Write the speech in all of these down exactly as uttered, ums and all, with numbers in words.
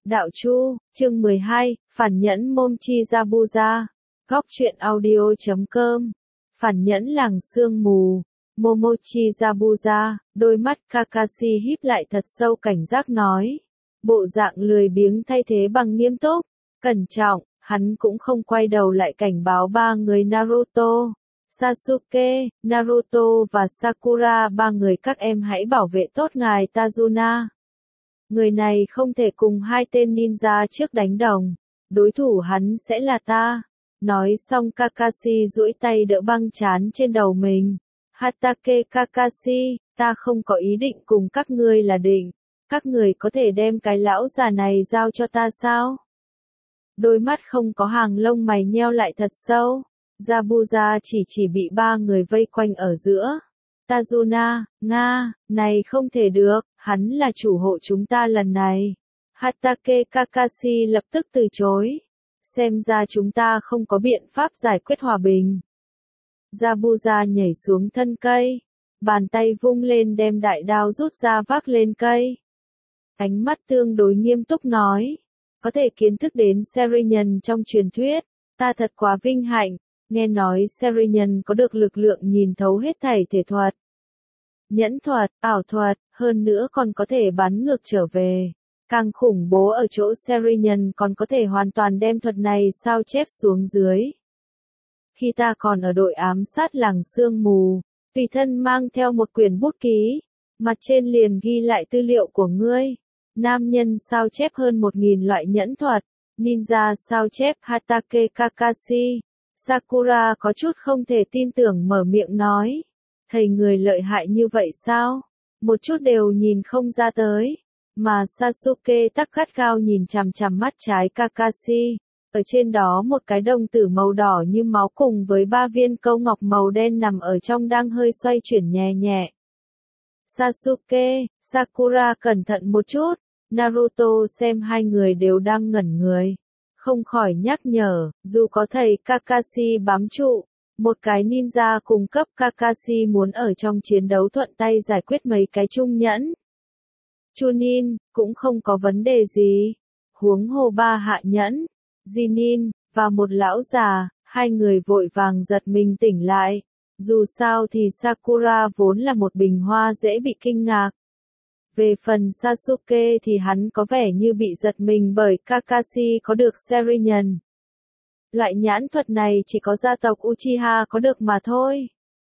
Đạo Chu, chương mười hai, Phản nhẫn Momchizabuza. Góc truyện audio chấm com. Phản nhẫn làng sương mù. Momochizabuza, đôi mắt Kakashi híp lại thật sâu cảnh giác nói. Bộ dạng lười biếng thay thế bằng nghiêm túc, cẩn trọng, hắn cũng không quay đầu lại cảnh báo ba người Naruto, Sasuke, Naruto và Sakura, ba người các em hãy bảo vệ tốt ngài Tazuna. Người này không thể cùng hai tên ninja trước đánh đồng, đối thủ hắn sẽ là ta. Nói xong Kakashi duỗi tay đỡ băng chán trên đầu mình. Hatake Kakashi, ta không có ý định cùng các ngươi là định. Các người có thể đem cái lão già này giao cho ta sao? Đôi mắt không có hàng lông mày nheo lại thật sâu. Zabuza chỉ chỉ bị ba người vây quanh ở giữa. Tazuna, Nga, này không thể được, hắn là chủ hộ chúng ta lần này. Hatake Kakashi lập tức từ chối. Xem ra chúng ta không có biện pháp giải quyết hòa bình. Zabuza nhảy xuống thân cây. Bàn tay vung lên đem đại đao rút ra vác lên cây. Ánh mắt tương đối nghiêm túc nói. Có thể kiến thức đến Sharingan trong truyền thuyết. Ta thật quá vinh hạnh. Nghe nói Sharingan có được lực lượng nhìn thấu hết thảy thể thuật, nhẫn thuật, ảo thuật, hơn nữa còn có thể bắn ngược trở về. Càng khủng bố ở chỗ Sharingan còn có thể hoàn toàn đem thuật này sao chép xuống dưới. Khi ta còn ở đội ám sát làng sương mù, tùy thân mang theo một quyển bút ký, mặt trên liền ghi lại tư liệu của ngươi. Nam nhân sao chép hơn một nghìn loại nhẫn thuật, ninja sao chép Hatake Kakashi. Sakura có chút không thể tin tưởng mở miệng nói. Thầy người lợi hại như vậy sao? Một chút đều nhìn không ra tới. Mà Sasuke tắc gắt gao nhìn chằm chằm mắt trái Kakashi. Ở trên đó một cái đồng tử màu đỏ như máu cùng với ba viên câu ngọc màu đen nằm ở trong đang hơi xoay chuyển nhẹ nhẹ. Sasuke, Sakura cẩn thận một chút. Naruto xem hai người đều đang ngẩn người. Không khỏi nhắc nhở, dù có thầy Kakashi bám trụ, một cái ninja cùng cấp Kakashi muốn ở trong chiến đấu thuận tay giải quyết mấy cái trung nhẫn. Chunin, cũng không có vấn đề gì. Huống hồ ba hạ nhẫn, Jinin, và một lão già, hai người vội vàng giật mình tỉnh lại. Dù sao thì Sakura vốn là một bình hoa dễ bị kinh ngạc. Về phần Sasuke thì hắn có vẻ như bị giật mình bởi Kakashi có được Sharingan. Loại nhãn thuật này chỉ có gia tộc Uchiha có được mà thôi.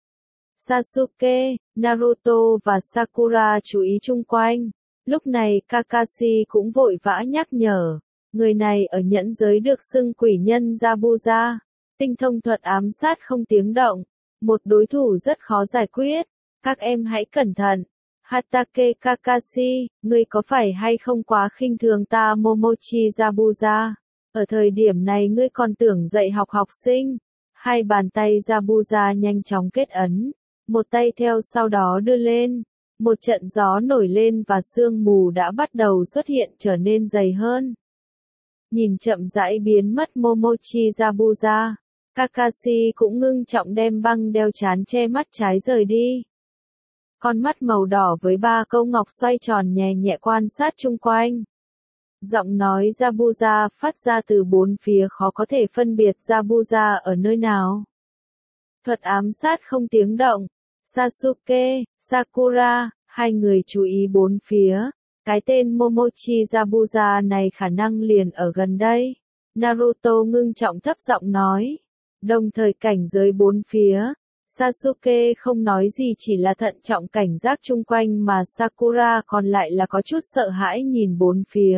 Sasuke, Naruto và Sakura chú ý chung quanh. Lúc này Kakashi cũng vội vã nhắc nhở. Người này ở nhẫn giới được xưng quỷ nhân Zabuza. Tinh thông thuật ám sát không tiếng động. Một đối thủ rất khó giải quyết. Các em hãy cẩn thận. Hatake Kakashi, ngươi có phải hay không quá khinh thường ta Momochizabuza? Ở thời điểm này ngươi còn tưởng dạy học học sinh. Hai bàn tay Zabuza nhanh chóng kết ấn. Một tay theo sau đó đưa lên. Một trận gió nổi lên và sương mù đã bắt đầu xuất hiện trở nên dày hơn. Nhìn chậm rãi biến mất Momochizabuza, Kakashi cũng ngưng trọng đem băng đeo chán che mắt trái rời đi. Con mắt màu đỏ với ba câu ngọc xoay tròn nhẹ nhẹ quan sát chung quanh. Giọng nói Zabuza phát ra từ bốn phía khó có thể phân biệt Zabuza ở nơi nào. Thuật ám sát không tiếng động. Sasuke, Sakura, hai người chú ý bốn phía. Cái tên Momochizabuza này khả năng liền ở gần đây. Naruto ngưng trọng thấp giọng nói. Đồng thời cảnh giới bốn phía. Sasuke không nói gì chỉ là thận trọng cảnh giác chung quanh mà Sakura còn lại là có chút sợ hãi nhìn bốn phía.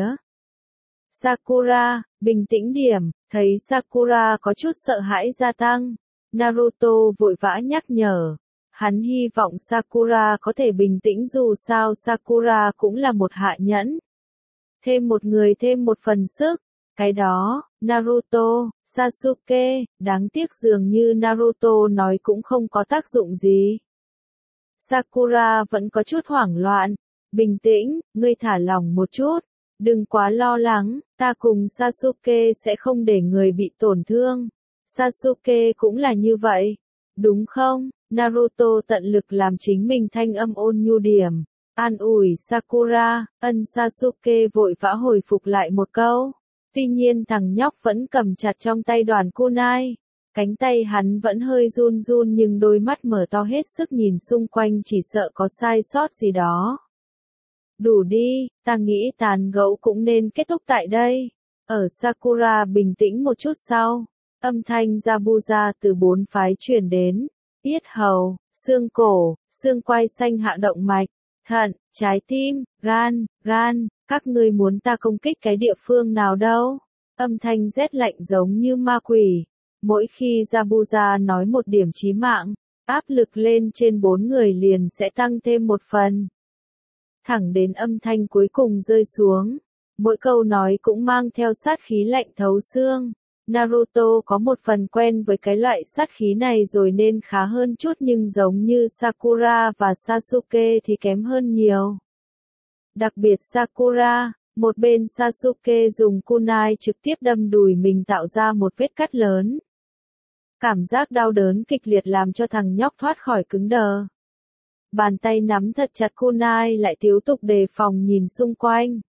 Sakura, bình tĩnh điểm, thấy Sakura có chút sợ hãi gia tăng. Naruto vội vã nhắc nhở. Hắn hy vọng Sakura có thể bình tĩnh dù sao Sakura cũng là một hạ nhẫn. Thêm một người thêm một phần sức. Cái đó, Naruto, Sasuke, đáng tiếc dường như Naruto nói cũng không có tác dụng gì. Sakura vẫn có chút hoảng loạn. Bình tĩnh, ngươi thả lỏng một chút. Đừng quá lo lắng, ta cùng Sasuke sẽ không để người bị tổn thương. Sasuke cũng là như vậy. Đúng không? Naruto tận lực làm chính mình thanh âm ôn nhu điểm. An ủi Sakura, ân Sasuke vội vã hồi phục lại một câu. Tuy nhiên thằng nhóc vẫn cầm chặt trong tay đoàn kunai. Cánh tay hắn vẫn hơi run run nhưng đôi mắt mở to hết sức nhìn xung quanh chỉ sợ có sai sót gì đó. Đủ đi, ta nghĩ tàn gẫu cũng nên kết thúc tại đây. Ở Sakura bình tĩnh một chút sau, âm thanh Zabuza từ bốn phái truyền đến. Yết hầu, xương cổ, xương quai xanh hạ động mạch, thận, trái tim, gan, gan, các ngươi muốn ta công kích cái địa phương nào đâu? Âm thanh rét lạnh giống như ma quỷ. Mỗi khi Zabuza nói một điểm chí mạng, áp lực lên trên bốn người liền sẽ tăng thêm một phần. Thẳng đến âm thanh cuối cùng rơi xuống. Mỗi câu nói cũng mang theo sát khí lạnh thấu xương. Naruto có một phần quen với cái loại sát khí này rồi nên khá hơn chút nhưng giống như Sakura và Sasuke thì kém hơn nhiều. Đặc biệt Sakura, một bên Sasuke dùng kunai trực tiếp đâm đùi mình tạo ra một vết cắt lớn. Cảm giác đau đớn kịch liệt làm cho thằng nhóc thoát khỏi cứng đờ. Bàn tay nắm thật chặt kunai lại tiếp tục đề phòng nhìn xung quanh.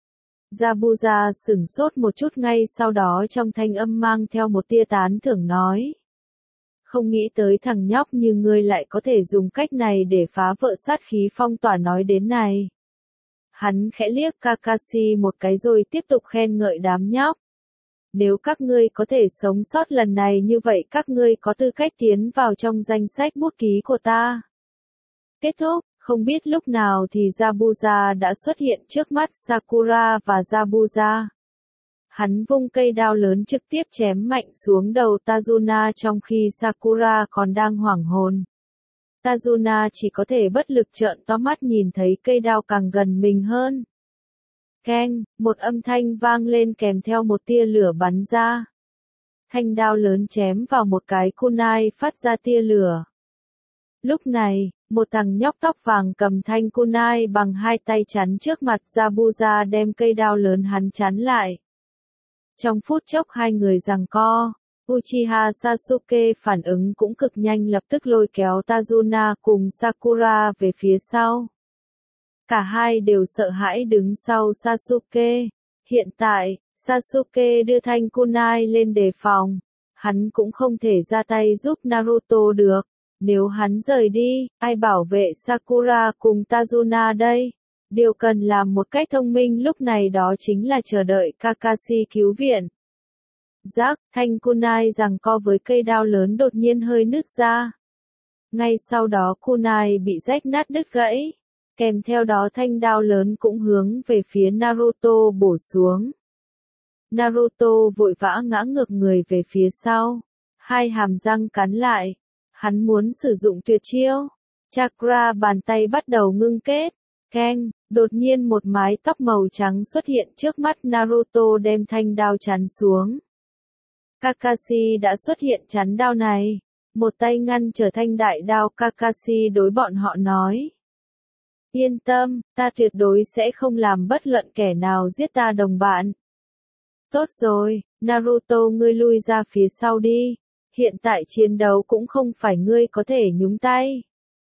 Zabuza sửng sốt một chút ngay sau đó trong thanh âm mang theo một tia tán thưởng nói. Không nghĩ tới thằng nhóc như ngươi lại có thể dùng cách này để phá vỡ sát khí phong tỏa nói đến này. Hắn khẽ liếc Kakashi một cái rồi tiếp tục khen ngợi đám nhóc. Nếu các ngươi có thể sống sót lần này như vậy các ngươi có tư cách tiến vào trong danh sách bút ký của ta. Kết thúc, không biết lúc nào thì Zabuza đã xuất hiện trước mắt Sakura và Zabuza. Hắn vung cây đao lớn trực tiếp chém mạnh xuống đầu Tazuna trong khi Sakura còn đang hoảng hồn. Tazuna chỉ có thể bất lực trợn to mắt nhìn thấy cây đao càng gần mình hơn. Keng, một âm thanh vang lên kèm theo một tia lửa bắn ra. Thanh đao lớn chém vào một cái kunai phát ra tia lửa. Lúc này, một thằng nhóc tóc vàng cầm thanh kunai bằng hai tay chắn trước mặt Zabuza đem cây đao lớn hắn chắn lại. Trong phút chốc hai người giằng co, Uchiha Sasuke phản ứng cũng cực nhanh lập tức lôi kéo Tazuna cùng Sakura về phía sau. Cả hai đều sợ hãi đứng sau Sasuke. Hiện tại, Sasuke đưa thanh kunai lên đề phòng. Hắn cũng không thể ra tay giúp Naruto được. Nếu hắn rời đi, ai bảo vệ Sakura cùng Tazuna đây? Điều cần làm một cách thông minh lúc này đó chính là chờ đợi Kakashi cứu viện. Rắc, thanh kunai giằng co với cây đao lớn đột nhiên hơi nứt ra. Ngay sau đó kunai bị rách nát đứt gãy. Kèm theo đó thanh đao lớn cũng hướng về phía Naruto bổ xuống. Naruto vội vã ngã ngược người về phía sau. Hai hàm răng cắn lại. Hắn muốn sử dụng tuyệt chiêu. Chakra bàn tay bắt đầu ngưng kết. Keng, đột nhiên một mái tóc màu trắng xuất hiện trước mắt Naruto đem thanh đao chắn xuống. Kakashi đã xuất hiện chắn đao này. Một tay ngăn trở thanh đại đao Kakashi đối bọn họ nói. Yên tâm, ta tuyệt đối sẽ không làm bất luận kẻ nào giết ta đồng bạn. Tốt rồi, Naruto ngươi lui ra phía sau đi. Hiện tại chiến đấu cũng không phải ngươi có thể nhúng tay.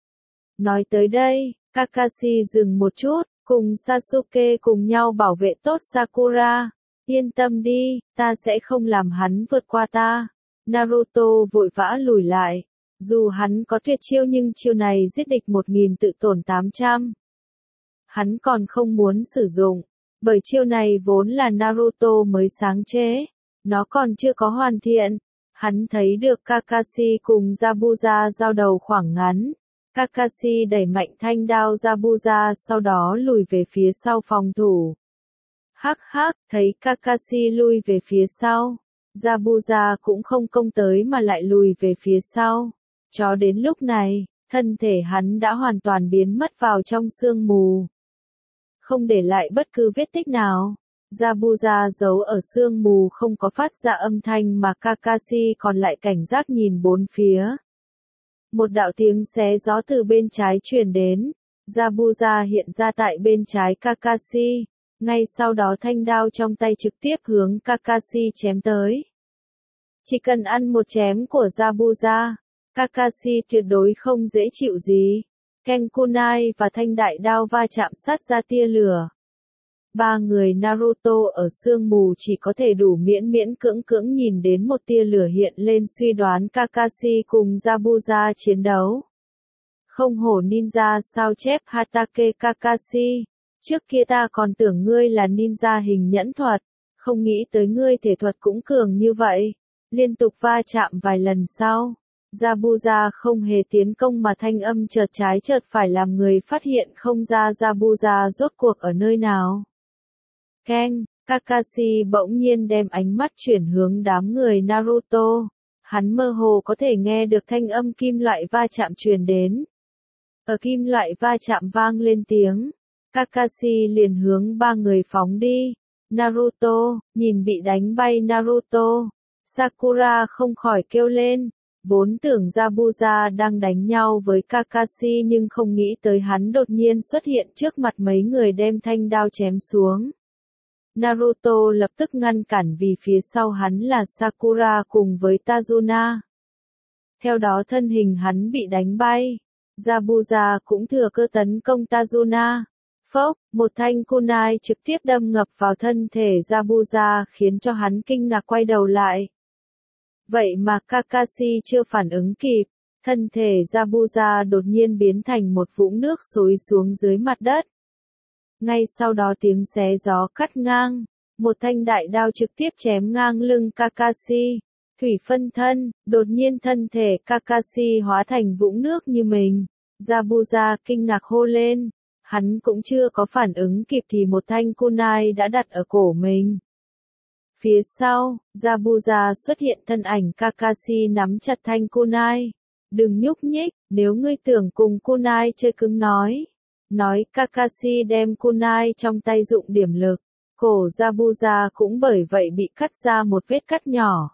Nói tới đây, Kakashi dừng một chút, cùng Sasuke cùng nhau bảo vệ tốt Sakura. Yên tâm đi, ta sẽ không làm hắn vượt qua ta. Naruto vội vã lùi lại. Dù hắn có tuyệt chiêu nhưng chiêu này giết địch một nghìn tự tổn tám trăm. Hắn còn không muốn sử dụng, bởi chiêu này vốn là Naruto mới sáng chế. Nó còn chưa có hoàn thiện. Hắn thấy được Kakashi cùng Zabuza giao đầu khoảng ngắn. Kakashi đẩy mạnh thanh đao Zabuza sau đó lùi về phía sau phòng thủ. Hắc hắc, thấy Kakashi lui về phía sau. Zabuza cũng không công tới mà lại lùi về phía sau. Cho đến lúc này, thân thể hắn đã hoàn toàn biến mất vào trong sương mù. Không để lại bất cứ vết tích nào. Zabuza giấu ở sương mù không có phát ra âm thanh mà Kakashi còn lại cảnh giác nhìn bốn phía. Một đạo tiếng xé gió từ bên trái truyền đến. Zabuza hiện ra tại bên trái Kakashi. Ngay sau đó thanh đao trong tay trực tiếp hướng Kakashi chém tới. Chỉ cần ăn một chém của Zabuza, Kakashi tuyệt đối không dễ chịu gì. Ken kunai và thanh đại đao va chạm sát ra tia lửa. Ba người Naruto ở sương mù chỉ có thể đủ miễn miễn cưỡng cưỡng nhìn đến một tia lửa hiện lên, suy đoán Kakashi cùng Zabuza chiến đấu. Không hổ ninja sao chép Hatake Kakashi, trước kia ta còn tưởng ngươi là ninja hình nhẫn thuật, không nghĩ tới ngươi thể thuật cũng cường như vậy. Liên tục va chạm vài lần sau, Zabuza không hề tiến công mà thanh âm chợt trái chợt phải làm người phát hiện không ra Zabuza rốt cuộc ở nơi nào. Ken, Kakashi bỗng nhiên đem ánh mắt chuyển hướng đám người Naruto. Hắn mơ hồ có thể nghe được thanh âm kim loại va chạm truyền đến. Ở kim loại va chạm vang lên tiếng, Kakashi liền hướng ba người phóng đi. Naruto, nhìn bị đánh bay Naruto, Sakura không khỏi kêu lên. Vốn tưởng Zabuza đang đánh nhau với Kakashi nhưng không nghĩ tới hắn đột nhiên xuất hiện trước mặt mấy người đem thanh đao chém xuống. Naruto lập tức ngăn cản vì phía sau hắn là Sakura cùng với Tazuna. Theo đó thân hình hắn bị đánh bay. Zabuza cũng thừa cơ tấn công Tazuna. Phốc, một thanh kunai trực tiếp đâm ngập vào thân thể Zabuza khiến cho hắn kinh ngạc quay đầu lại. Vậy mà Kakashi chưa phản ứng kịp, thân thể Zabuza đột nhiên biến thành một vũng nước xối xuống dưới mặt đất. Ngay sau đó tiếng xé gió cắt ngang, một thanh đại đao trực tiếp chém ngang lưng Kakashi. Thủy phân thân, đột nhiên thân thể Kakashi hóa thành vũng nước như mình. Zabuza kinh ngạc hô lên, hắn cũng chưa có phản ứng kịp thì một thanh kunai đã đặt ở cổ mình. Phía sau, Zabuza xuất hiện thân ảnh Kakashi nắm chặt thanh kunai. Đừng nhúc nhích, nếu ngươi tưởng cùng kunai chơi cứng nói. Nói Kakashi đem kunai trong tay dụng điểm lực. Cổ Zabuza cũng bởi vậy bị cắt ra một vết cắt nhỏ.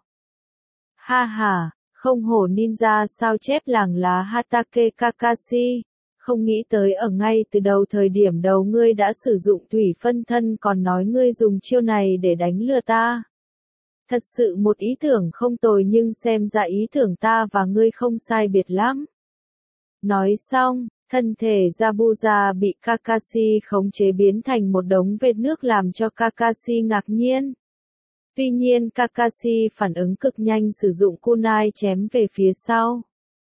Ha ha, không hổ ninja sao chép làng lá Hatake Kakashi. Không nghĩ tới ở ngay từ đầu thời điểm đầu ngươi đã sử dụng thủy phân thân còn nói ngươi dùng chiêu này để đánh lừa ta. Thật sự một ý tưởng không tồi nhưng xem ra ý tưởng ta và ngươi không sai biệt lắm. Nói xong, thân thể Zabuza bị Kakashi khống chế biến thành một đống vệt nước làm cho Kakashi ngạc nhiên. Tuy nhiên Kakashi phản ứng cực nhanh sử dụng kunai chém về phía sau.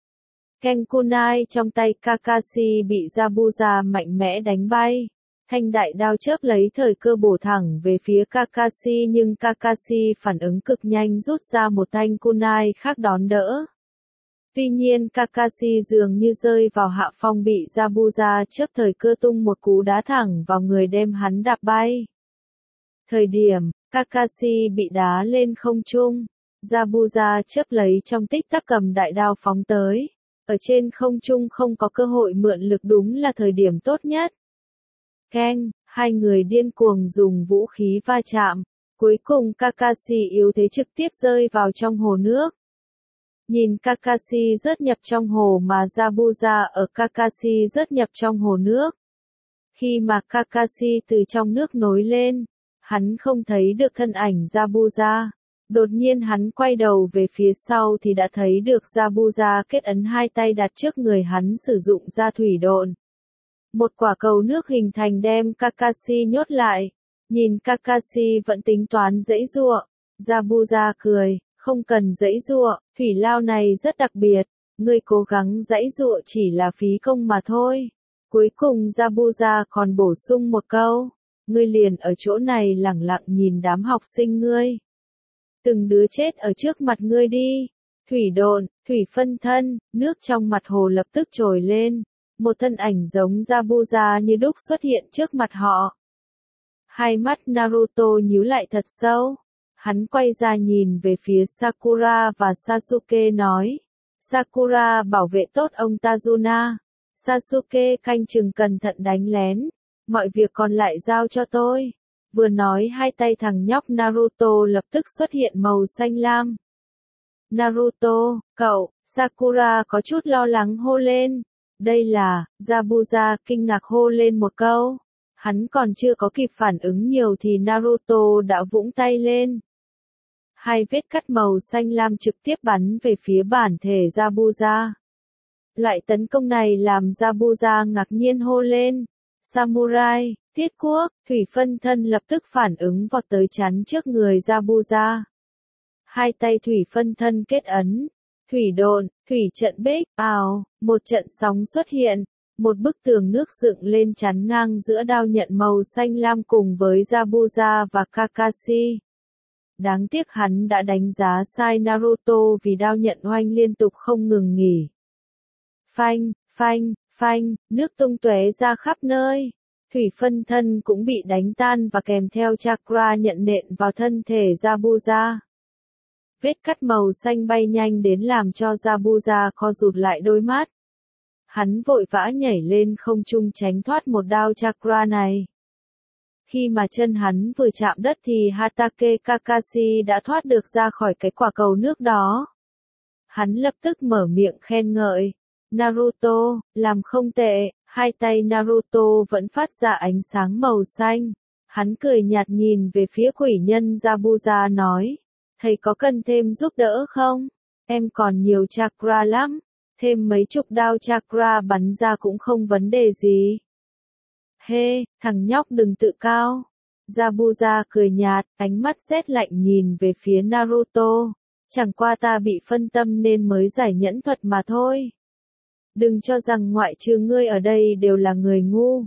Ken kunai trong tay Kakashi bị Zabuza mạnh mẽ đánh bay. Thanh đại đao chớp lấy thời cơ bổ thẳng về phía Kakashi nhưng Kakashi phản ứng cực nhanh rút ra một thanh kunai khác đón đỡ. Tuy nhiên Kakashi dường như rơi vào hạ phong bị Zabuza chớp thời cơ tung một cú đá thẳng vào người đem hắn đạp bay. Thời điểm, Kakashi bị đá lên không trung, Zabuza chớp lấy trong tích tắc cầm đại đao phóng tới. Ở trên không trung không có cơ hội mượn lực đúng là thời điểm tốt nhất. Ken, hai người điên cuồng dùng vũ khí va chạm. Cuối cùng Kakashi yếu thế trực tiếp rơi vào trong hồ nước. Nhìn Kakashi rớt nhập trong hồ mà Zabuza ở Kakashi rớt nhập trong hồ nước. Khi mà Kakashi từ trong nước nổi lên, hắn không thấy được thân ảnh Zabuza. Đột nhiên hắn quay đầu về phía sau thì đã thấy được Zabuza kết ấn hai tay đặt trước người hắn sử dụng ra thủy độn. Một quả cầu nước hình thành đem Kakashi nhốt lại. Nhìn Kakashi vẫn tính toán giãy giụa. Zabuza cười, không cần giãy giụa, thủy lao này rất đặc biệt. Ngươi cố gắng giãy giụa chỉ là phí công mà thôi. Cuối cùng Zabuza còn bổ sung một câu. Ngươi liền ở chỗ này lẳng lặng nhìn đám học sinh ngươi. Từng đứa chết ở trước mặt ngươi đi. Thủy độn, thủy phân thân, nước trong mặt hồ lập tức trồi lên. Một thân ảnh giống Zabuza như đúc xuất hiện trước mặt họ. Hai mắt Naruto nhíu lại thật sâu. Hắn quay ra nhìn về phía Sakura và Sasuke nói. Sakura bảo vệ tốt ông Tazuna. Sasuke canh chừng cẩn thận đánh lén. Mọi việc còn lại giao cho tôi. Vừa nói hai tay thằng nhóc Naruto lập tức xuất hiện màu xanh lam. Naruto, cậu, Sakura có chút lo lắng hô lên. Đây là, Zabuza kinh ngạc hô lên một câu. Hắn còn chưa có kịp phản ứng nhiều thì Naruto đã vũng tay lên. Hai vết cắt màu xanh lam trực tiếp bắn về phía bản thể Zabuza. Loại tấn công này làm Zabuza ngạc nhiên hô lên. Samurai, thiết quốc, thủy phân thân lập tức phản ứng vọt tới chắn trước người Zabuza. Hai tay thủy phân thân kết ấn. Thủy độn, thủy trận bích, ào, một trận sóng xuất hiện. Một bức tường nước dựng lên chắn ngang giữa đao nhận màu xanh lam cùng với Zabuza và Kakashi. Đáng tiếc hắn đã đánh giá sai Naruto vì đao nhận oanh liên tục không ngừng nghỉ. Phanh, phanh, phanh, nước tung tóe ra khắp nơi. Thủy phân thân cũng bị đánh tan và kèm theo chakra nhận nện vào thân thể Zabuza. Vết cắt màu xanh bay nhanh đến làm cho Zabuza co rụt lại đôi mắt. Hắn vội vã nhảy lên không trung tránh thoát một đao chakra này. Khi mà chân hắn vừa chạm đất thì Hatake Kakashi đã thoát được ra khỏi cái quả cầu nước đó. Hắn lập tức mở miệng khen ngợi. Naruto, làm không tệ, hai tay Naruto vẫn phát ra ánh sáng màu xanh. Hắn cười nhạt nhìn về phía quỷ nhân Zabuza nói. Thầy có cần thêm giúp đỡ không? Em còn nhiều chakra lắm. Thêm mấy chục đao chakra bắn ra cũng không vấn đề gì. Hê, hey, thằng nhóc đừng tự cao. Zabuza cười nhạt, ánh mắt sét lạnh nhìn về phía Naruto. Chẳng qua ta bị phân tâm nên mới giải nhẫn thuật mà thôi. Đừng cho rằng ngoại trừ ngươi ở đây đều là người ngu.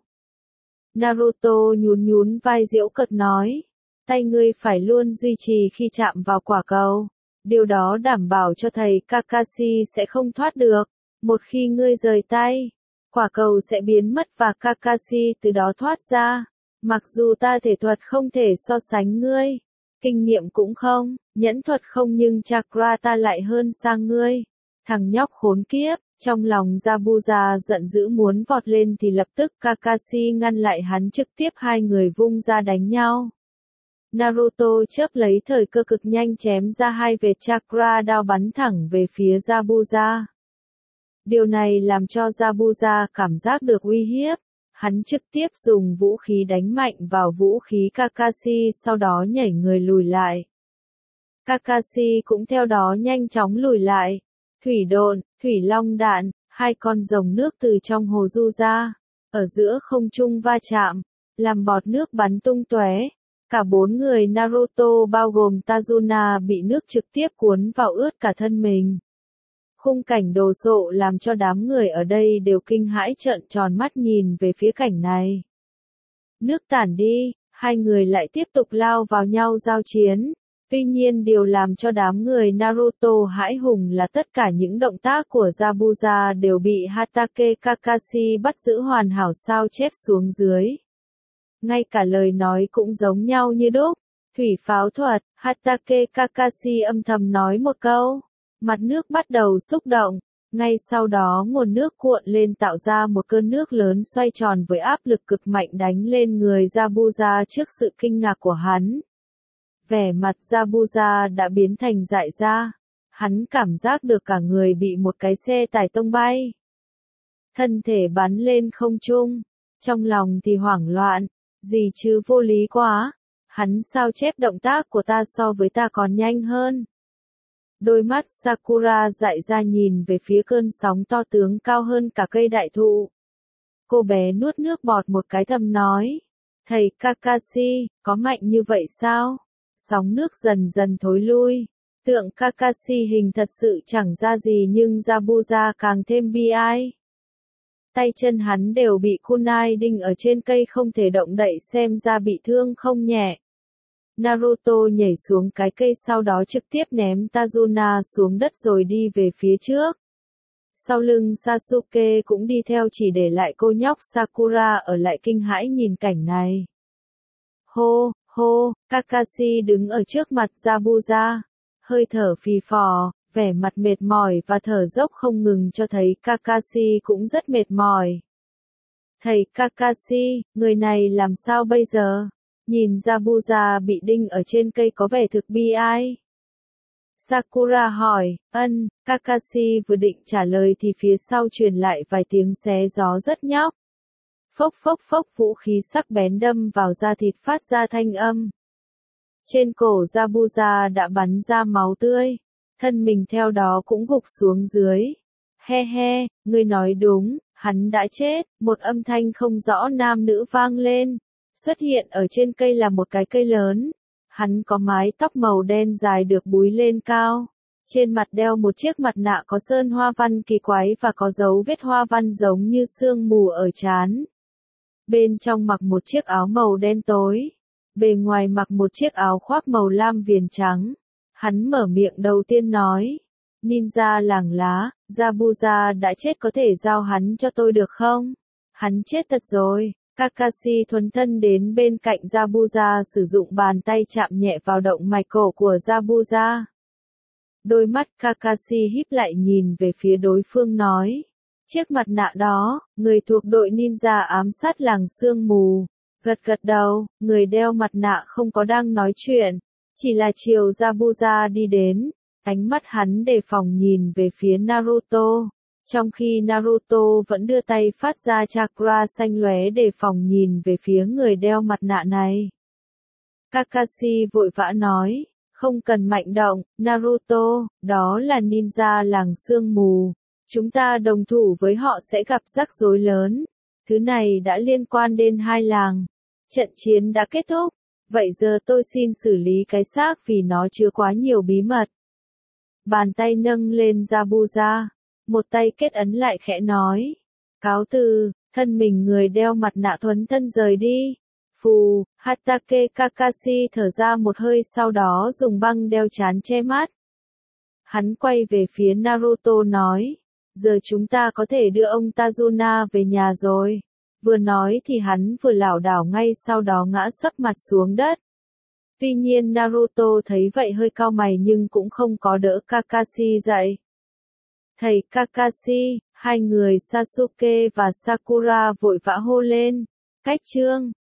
Naruto nhún nhún vai giễu cợt nói. Tay ngươi phải luôn duy trì khi chạm vào quả cầu. Điều đó đảm bảo cho thầy Kakashi sẽ không thoát được. Một khi ngươi rời tay, quả cầu sẽ biến mất và Kakashi từ đó thoát ra. Mặc dù ta thể thuật không thể so sánh ngươi, kinh nghiệm cũng không, nhẫn thuật không nhưng chakra ta lại hơn sang ngươi. Thằng nhóc khốn kiếp, trong lòng Zabuza giận dữ muốn vọt lên thì lập tức Kakashi ngăn lại hắn trực tiếp hai người vung ra đánh nhau. Naruto chớp lấy thời cơ cực nhanh chém ra hai vệt chakra đao bắn thẳng về phía Zabuza. Điều này làm cho Zabuza cảm giác được uy hiếp. Hắn trực tiếp dùng vũ khí đánh mạnh vào vũ khí Kakashi sau đó nhảy người lùi lại. Kakashi cũng theo đó nhanh chóng lùi lại. Thủy độn, thủy long đạn, hai con rồng nước từ trong hồ du ra. Ở giữa không trung va chạm, làm bọt nước bắn tung tóe. Cả bốn người Naruto bao gồm Tazuna bị nước trực tiếp cuốn vào ướt cả thân mình. Khung cảnh đồ sộ làm cho đám người ở đây đều kinh hãi trợn tròn mắt nhìn về phía cảnh này. Nước tản đi, hai người lại tiếp tục lao vào nhau giao chiến. Tuy nhiên điều làm cho đám người Naruto hãi hùng là tất cả những động tác của Zabuza đều bị Hatake Kakashi bắt giữ hoàn hảo sao chép xuống dưới. Ngay cả lời nói cũng giống nhau như đúc. Thủy pháo thuật, Hatake Kakashi âm thầm nói một câu. Mặt nước bắt đầu xúc động. Ngay sau đó nguồn nước cuộn lên tạo ra một cơn nước lớn xoay tròn với áp lực cực mạnh đánh lên người Zabuza trước sự kinh ngạc của hắn. Vẻ mặt Zabuza đã biến thành dại ra. Hắn cảm giác được cả người bị một cái xe tải tông bay. Thân thể bắn lên không trung. Trong lòng thì hoảng loạn. Gì chứ vô lý quá. Hắn sao chép động tác của ta so với ta còn nhanh hơn. Đôi mắt Sakura dại ra nhìn về phía cơn sóng to tướng cao hơn cả cây đại thụ. Cô bé nuốt nước bọt một cái thầm nói. Thầy Kakashi, có mạnh như vậy sao? Sóng nước dần dần thối lui. Tượng Kakashi hình thật sự chẳng ra gì nhưng Zabuza càng thêm bi ai. Tay chân hắn đều bị kunai đinh ở trên cây không thể động đậy xem ra bị thương không nhẹ. Naruto nhảy xuống cái cây sau đó trực tiếp ném Tazuna xuống đất rồi đi về phía trước. Sau lưng Sasuke cũng đi theo chỉ để lại cô nhóc Sakura ở lại kinh hãi nhìn cảnh này. Hô, hô, Kakashi đứng ở trước mặt Zabuza. Hơi thở phì phò, vẻ mặt mệt mỏi và thở dốc không ngừng cho thấy Kakashi cũng rất mệt mỏi. Thầy Kakashi, người này làm sao bây giờ? Nhìn Zabuza bị đinh ở trên cây có vẻ thực bi ai. Sakura hỏi, ân, Kakashi vừa định trả lời thì phía sau truyền lại vài tiếng xé gió rất nhóc. Phốc phốc phốc vũ khí sắc bén đâm vào da thịt phát ra thanh âm. Trên cổ Zabuza đã bắn ra máu tươi. Thân mình theo đó cũng gục xuống dưới. He he, ngươi nói đúng, hắn đã chết, một âm thanh không rõ nam nữ vang lên. Xuất hiện ở trên cây là một cái cây lớn. Hắn có mái tóc màu đen dài được búi lên cao. Trên mặt đeo một chiếc mặt nạ có sơn hoa văn kỳ quái và có dấu vết hoa văn giống như sương mù ở trán. Bên trong mặc một chiếc áo màu đen tối. Bề ngoài mặc một chiếc áo khoác màu lam viền trắng. Hắn mở miệng đầu tiên nói. Ninja làng lá, Zabuza đã chết, có thể giao hắn cho tôi được không? Hắn chết thật rồi. Kakashi thuần thân đến bên cạnh Zabuza, sử dụng bàn tay chạm nhẹ vào động mạch cổ của Zabuza. Đôi mắt Kakashi híp lại nhìn về phía đối phương nói. Chiếc mặt nạ đó, người thuộc đội ninja ám sát làng sương mù. Gật gật đầu, người đeo mặt nạ không có đang nói chuyện. Chỉ là chiều Zabuza đi đến. Ánh mắt hắn đề phòng nhìn về phía Naruto. Trong khi Naruto vẫn đưa tay phát ra chakra xanh lóe đề phòng nhìn về phía người đeo mặt nạ này. Kakashi vội vã nói, không cần mạnh động, Naruto, đó là ninja làng sương mù. Chúng ta đồng thủ với họ sẽ gặp rắc rối lớn. Thứ này đã liên quan đến hai làng. Trận chiến đã kết thúc. Vậy giờ tôi xin xử lý cái xác vì nó chứa quá nhiều bí mật. Bàn tay nâng lên Zabuza. Một tay kết ấn lại khẽ nói. Cáo từ, thân mình người đeo mặt nạ thuần thân rời đi. Phù, Hatake Kakashi thở ra một hơi sau đó dùng băng đeo trán che mắt. Hắn quay về phía Naruto nói. Giờ chúng ta có thể đưa ông Tajuna về nhà rồi. Vừa nói thì hắn vừa lảo đảo ngay sau đó ngã sấp mặt xuống đất. Tuy nhiên Naruto thấy vậy hơi cau mày nhưng cũng không có đỡ Kakashi dậy. Thầy Kakashi, hai người Sasuke và Sakura vội vã hô lên. Cách chương